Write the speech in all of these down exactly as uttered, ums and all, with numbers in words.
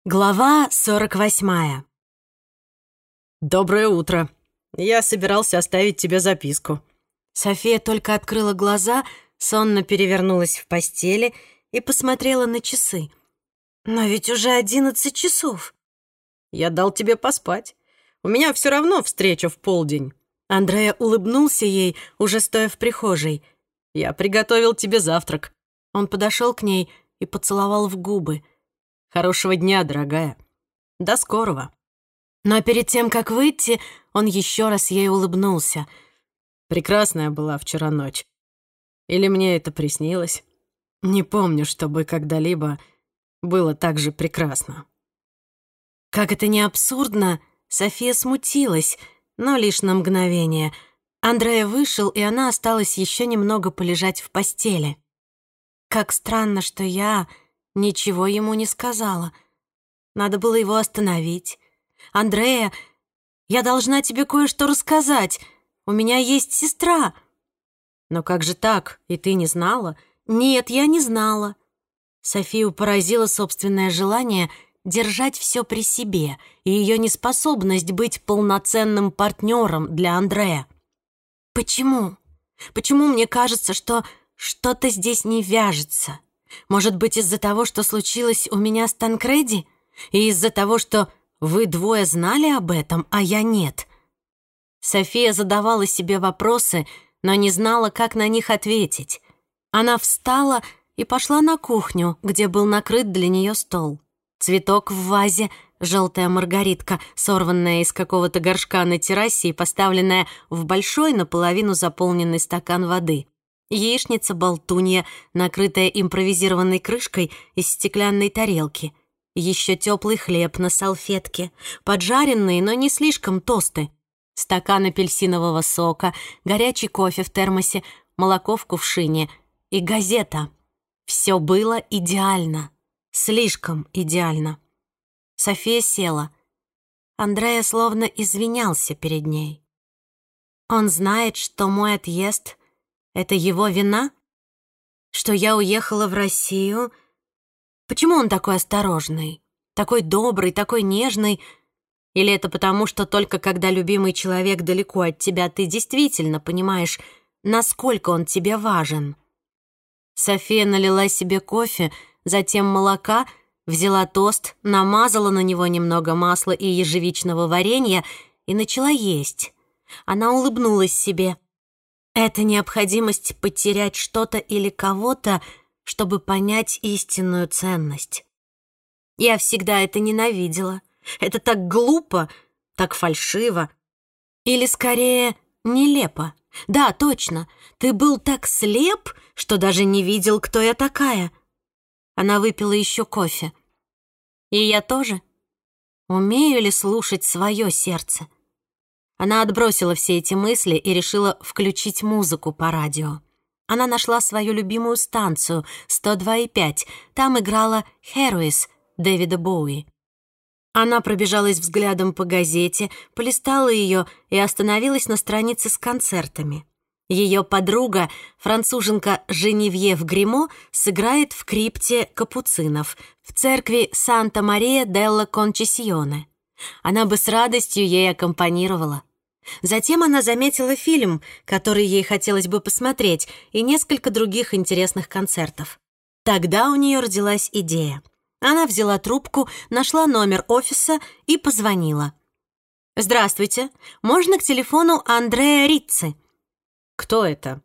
Глава сорок восьмая. «Доброе утро. Я собирался оставить тебе записку». София только открыла глаза, сонно перевернулась в постели и посмотрела на часы. «Но ведь уже одиннадцать часов». «Я дал тебе поспать. У меня все равно встреча в полдень». Андреа улыбнулся ей, уже стоя в прихожей. «Я приготовил тебе завтрак». Он подошел к ней и поцеловал в губы. «Хорошего дня, дорогая. До скорого». Но перед тем, как выйти, он еще раз ей улыбнулся. «Прекрасная была вчера ночь. Или мне это приснилось? Не помню, чтобы когда-либо было так же прекрасно». Как это ни абсурдно, София смутилась, но лишь на мгновение. Андреа вышел, и она осталась еще немного полежать в постели. Как странно, что я ничего ему не сказала. Надо было его остановить. «Андреа, я должна тебе кое-что рассказать. У меня есть сестра». «Но как же так? И ты не знала?» «Нет, я не знала». Софию поразило собственное желание держать все при себе и ее неспособность быть полноценным партнером для Андреа. «Почему? Почему мне кажется, что что-то здесь не вяжется? Может быть, из-за того, что случилось у меня с Танкреди? И из-за того, что вы двое знали об этом, а я нет?» София задавала себе вопросы, но не знала, как на них ответить. Она встала и пошла на кухню, где был накрыт для нее стол. Цветок в вазе, желтая маргаритка, сорванная из какого-то горшка на террасе и поставленная в большой, наполовину заполненный стакан воды. Яичница-болтунья, накрытая импровизированной крышкой из стеклянной тарелки. Еще теплый хлеб на салфетке, поджаренные, но не слишком тосты. Стакан апельсинового сока, горячий кофе в термосе, молоко в кувшине и газета. Все было идеально. Слишком идеально. София села. Андреа словно извинялся перед ней. Он знает, что мой отъезд — это его вина? Что я уехала в Россию? Почему он такой осторожный, такой добрый, такой нежный? Или это потому, что только когда любимый человек далеко от тебя, ты действительно понимаешь, насколько он тебе важен? София налила себе кофе, затем молока, взяла тост, намазала на него немного масла и ежевичного варенья и начала есть. Она улыбнулась себе. Это необходимость потерять что-то или кого-то, чтобы понять истинную ценность. Я всегда это ненавидела. Это так глупо, так фальшиво. Или, скорее, нелепо. Да, точно, ты был так слеп, что даже не видел, кто я такая. Она выпила еще кофе. И я тоже. Умею ли слушать свое сердце? Она отбросила все эти мысли и решила включить музыку по радио. Она нашла свою любимую станцию сто два и пять. Там играла «Heroes» Дэвида Боуи. Она пробежалась взглядом по газете, полистала ее и остановилась на странице с концертами. Ее подруга, француженка Женевьев Гримо, сыграет в крипте капуцинов в церкви Санта-Мария-делла-Кончесьоне. Она бы с радостью ей аккомпанировала. Затем она заметила фильм, который ей хотелось бы посмотреть, и несколько других интересных концертов. Тогда у нее родилась идея. Она взяла трубку, нашла номер офиса и позвонила. «Здравствуйте, можно к телефону Андреа Рицци?» «Кто это?»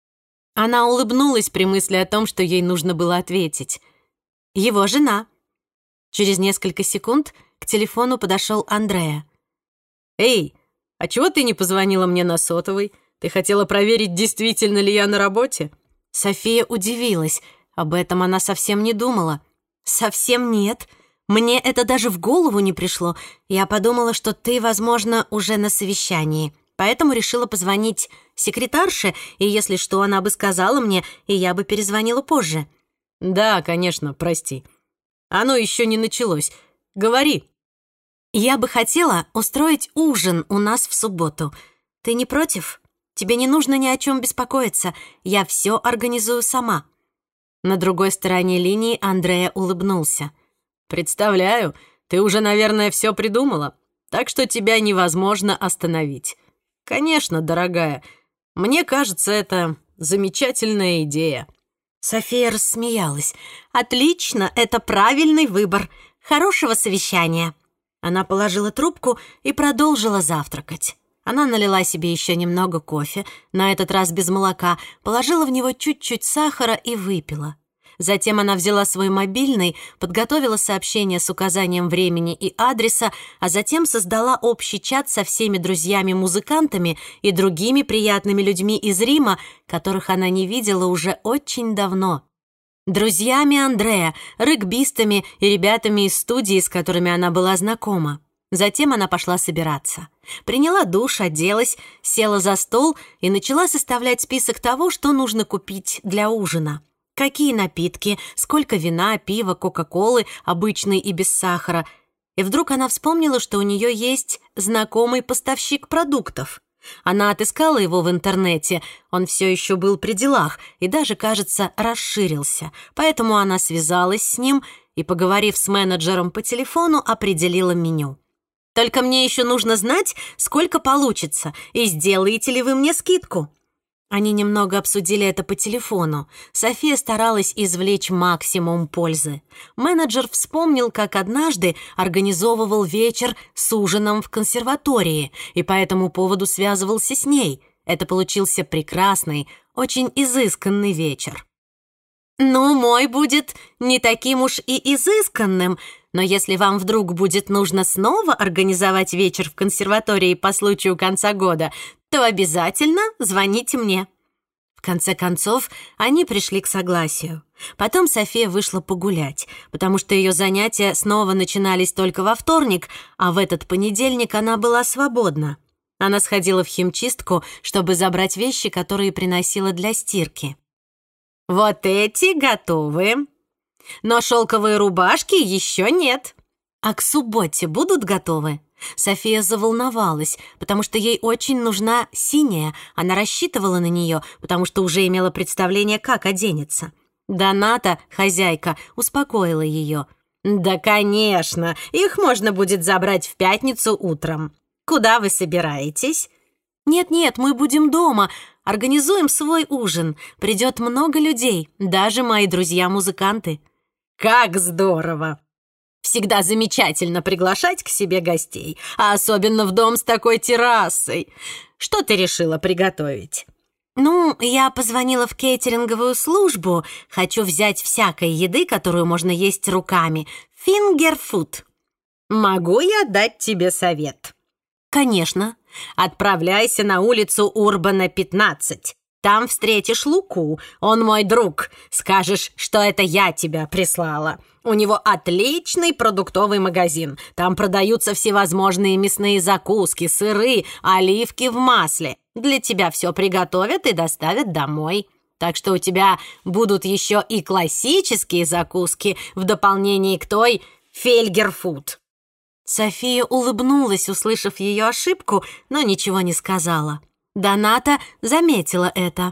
Она улыбнулась при мысли о том, что ей нужно было ответить. «Его жена». Через несколько секунд к телефону подошел Андреа. «Эй, а чего ты не позвонила мне на сотовый? Ты хотела проверить, действительно ли я на работе?» София удивилась. Об этом она совсем не думала. «Совсем нет. Мне это даже в голову не пришло. Я подумала, что ты, возможно, уже на совещании. Поэтому решила позвонить секретарше, и если что, она бы сказала мне, и я бы перезвонила позже». «Да, конечно, прости. Оно еще не началось. Говори». «Я бы хотела устроить ужин у нас в субботу. Ты не против? Тебе не нужно ни о чем беспокоиться. Я все организую сама». На другой стороне линии Андреа улыбнулся. «Представляю, ты уже, наверное, все придумала, так что тебя невозможно остановить. Конечно, дорогая, мне кажется, это замечательная идея». София рассмеялась. «Отлично, это правильный выбор. Хорошего совещания». Она положила трубку и продолжила завтракать. Она налила себе еще немного кофе, на этот раз без молока, положила в него чуть-чуть сахара и выпила. Затем она взяла свой мобильный, подготовила сообщение с указанием времени и адреса, а затем создала общий чат со всеми друзьями-музыкантами и другими приятными людьми из Рима, которых она не видела уже очень давно. Друзьями Андреа, регбистами и ребятами из студии, с которыми она была знакома. Затем она пошла собираться. Приняла душ, оделась, села за стол и начала составлять список того, что нужно купить для ужина. Какие напитки, сколько вина, пива, кока-колы, обычной и без сахара. И вдруг она вспомнила, что у нее есть знакомый поставщик продуктов. Она отыскала его в интернете, он все еще был при делах и даже, кажется, расширился. Поэтому она связалась с ним и, поговорив с менеджером по телефону, определила меню. «Только мне еще нужно знать, сколько получится, и сделаете ли вы мне скидку?» Они немного обсудили это по телефону. София старалась извлечь максимум пользы. Менеджер вспомнил, как однажды организовывал вечер с ужином в консерватории, и по этому поводу связывался с ней. Это получился прекрасный, очень изысканный вечер. «Ну, мой будет не таким уж и изысканным, но если вам вдруг будет нужно снова организовать вечер в консерватории по случаю конца года, то обязательно звоните мне». В конце концов, они пришли к согласию. Потом София вышла погулять, потому что ее занятия снова начинались только во вторник, а в этот понедельник она была свободна. Она сходила в химчистку, чтобы забрать вещи, которые приносила для стирки. «Вот эти готовы, но шелковые рубашки еще нет. А к субботе будут готовы?» София заволновалась, потому что ей очень нужна синяя. Она рассчитывала на нее, потому что уже имела представление, как оденется. Доната, хозяйка, успокоила ее. «Да, конечно, их можно будет забрать в пятницу утром. Куда вы собираетесь?» «Нет-нет, мы будем дома. Организуем свой ужин. Придет много людей, даже мои друзья-музыканты». «Как здорово! Всегда замечательно приглашать к себе гостей, а особенно в дом с такой террасой. Что ты решила приготовить?» «Ну, я позвонила в кейтеринговую службу. Хочу взять всякой еды, которую можно есть руками. Фингерфуд». «Могу я дать тебе совет?» «Конечно». «Отправляйся на улицу Урбана, пятнадцать. Там встретишь Луку, он мой друг. Скажешь, что это я тебя прислала. У него отличный продуктовый магазин. Там продаются всевозможные мясные закуски, сыры, оливки в масле. Для тебя все приготовят и доставят домой. Так что у тебя будут еще и классические закуски в дополнение к той Фельгерфуд». София улыбнулась, услышав ее ошибку, но ничего не сказала. Доната заметила это.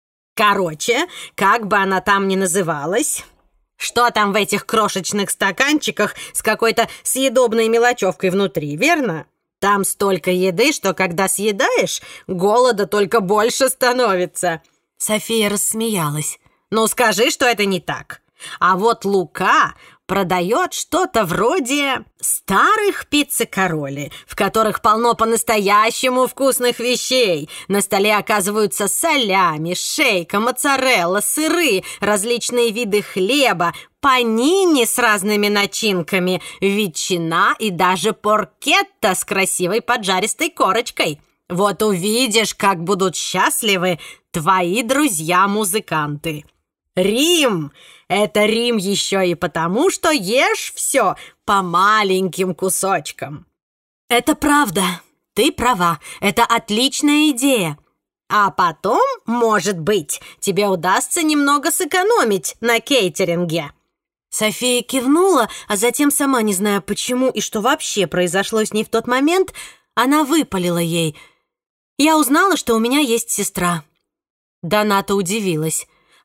«Короче, как бы она там ни называлась, что там в этих крошечных стаканчиках с какой-то съедобной мелочевкой внутри, верно? Там столько еды, что когда съедаешь, голода только больше становится». София рассмеялась. «Ну, скажи, что это не так. А вот Лука продает что-то вроде старых пиццекароли, в которых полно по-настоящему вкусных вещей. На столе оказываются солями, шейка, моцарелла, сыры, различные виды хлеба, панини с разными начинками, ветчина и даже поркетта с красивой поджаристой корочкой. Вот увидишь, как будут счастливы твои друзья-музыканты. Рим — это Рим еще и потому, что ешь все по маленьким кусочкам». «Это правда. Ты права. Это отличная идея. А потом, может быть, тебе удастся немного сэкономить на кейтеринге». София кивнула, а затем, сама не зная почему и что вообще произошло с ней в тот момент, она выпалила ей: «Я узнала, что у меня есть сестра». Доната удивилась.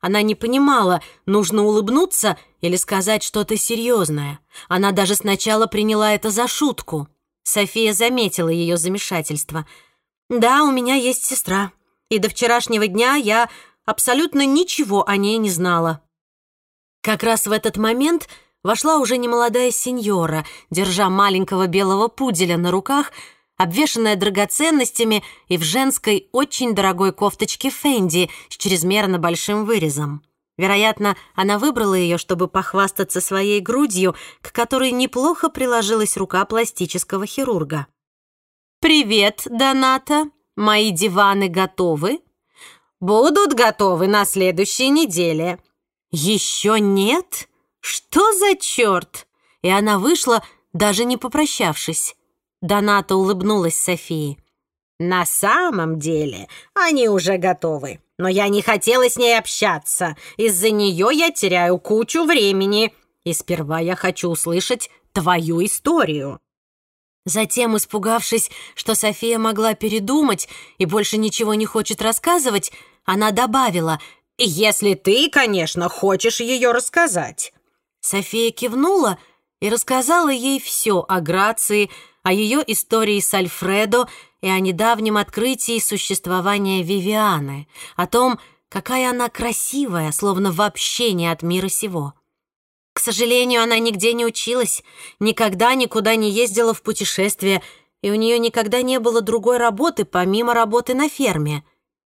Она не понимала, нужно улыбнуться или сказать что-то серьезное. Она даже сначала приняла это за шутку. София заметила ее замешательство. «Да, у меня есть сестра, и до вчерашнего дня я абсолютно ничего о ней не знала». Как раз в этот момент вошла уже немолодая сеньора, держа маленького белого пуделя на руках, обвешанная драгоценностями и в женской очень дорогой кофточке Фенди с чрезмерно большим вырезом. Вероятно, она выбрала ее, чтобы похвастаться своей грудью, к которой неплохо приложилась рука пластического хирурга. «Привет, Доната. Мои диваны готовы?» «Будут готовы на следующей неделе». «Еще нет? Что за черт?» И она вышла, даже не попрощавшись. Доната улыбнулась Софии. «На самом деле они уже готовы, но я не хотела с ней общаться. Из-за нее я теряю кучу времени, и сперва я хочу услышать твою историю». Затем, испугавшись, что София могла передумать и больше ничего не хочет рассказывать, она добавила: «Если ты, конечно, хочешь ее рассказать». София кивнула и рассказала ей все о Грации, о ее истории с Альфредо и о недавнем открытии существования Вивианы, о том, какая она красивая, словно вообще не от мира сего. К сожалению, она нигде не училась, никогда никуда не ездила в путешествия, и у нее никогда не было другой работы, помимо работы на ферме.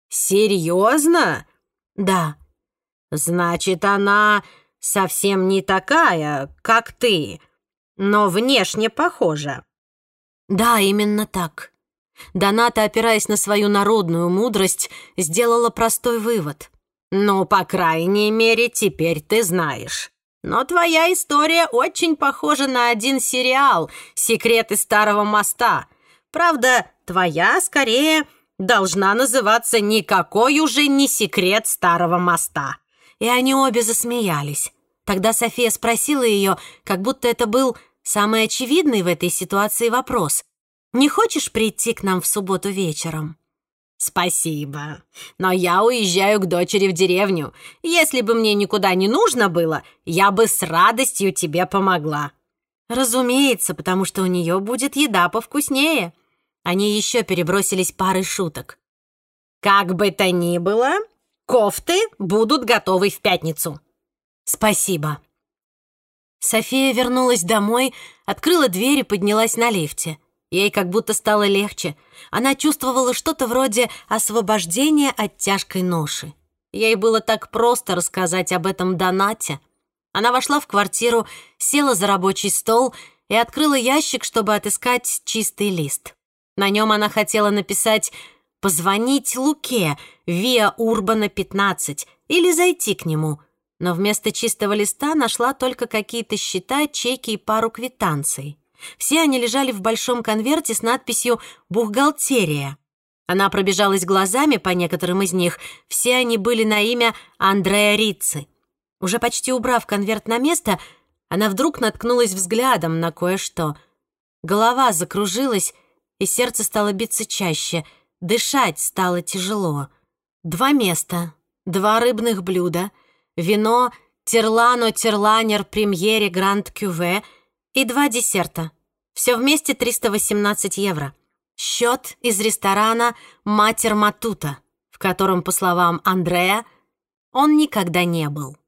«Серьезно?» «Да». «Значит, она совсем не такая, как ты, но внешне похожа». «Да, именно так». Доната, опираясь на свою народную мудрость, сделала простой вывод. «Ну, по крайней мере, теперь ты знаешь. Но твоя история очень похожа на один сериал «Секреты старого моста». Правда, твоя, скорее, должна называться «Никакой уже не секрет старого моста». И они обе засмеялись. Тогда София спросила ее, как будто это был самый очевидный в этой ситуации вопрос: «Не хочешь прийти к нам в субботу вечером?» «Спасибо, но я уезжаю к дочери в деревню. Если бы мне никуда не нужно было, я бы с радостью тебе помогла». «Разумеется, потому что у нее будет еда повкуснее». Они еще перебросились парой шуток. «Как бы то ни было, кофты будут готовы в пятницу». «Спасибо». София вернулась домой, открыла дверь и поднялась на лифте. Ей как будто стало легче. Она чувствовала что-то вроде освобождения от тяжкой ноши. Ей было так просто рассказать об этом Донате. Она вошла в квартиру, села за рабочий стол и открыла ящик, чтобы отыскать чистый лист. На нем она хотела написать «Позвонить Луке, Виа Урбана, пятнадцать» или «Зайти к нему». Но вместо чистого листа нашла только какие-то счета, чеки и пару квитанций. Все они лежали в большом конверте с надписью «Бухгалтерия». Она пробежалась глазами по некоторым из них. Все они были на имя Андреа Рицци. Уже почти убрав конверт на место, она вдруг наткнулась взглядом на кое-что. Голова закружилась, и сердце стало биться чаще. Дышать стало тяжело. Два места, два рыбных блюда, вино «Терлано Терланер Премьере Гранд Кюве» и два десерта. Все вместе триста восемнадцать евро. Счет из ресторана «Матер Матута», в котором, по словам Андреа, он никогда не был.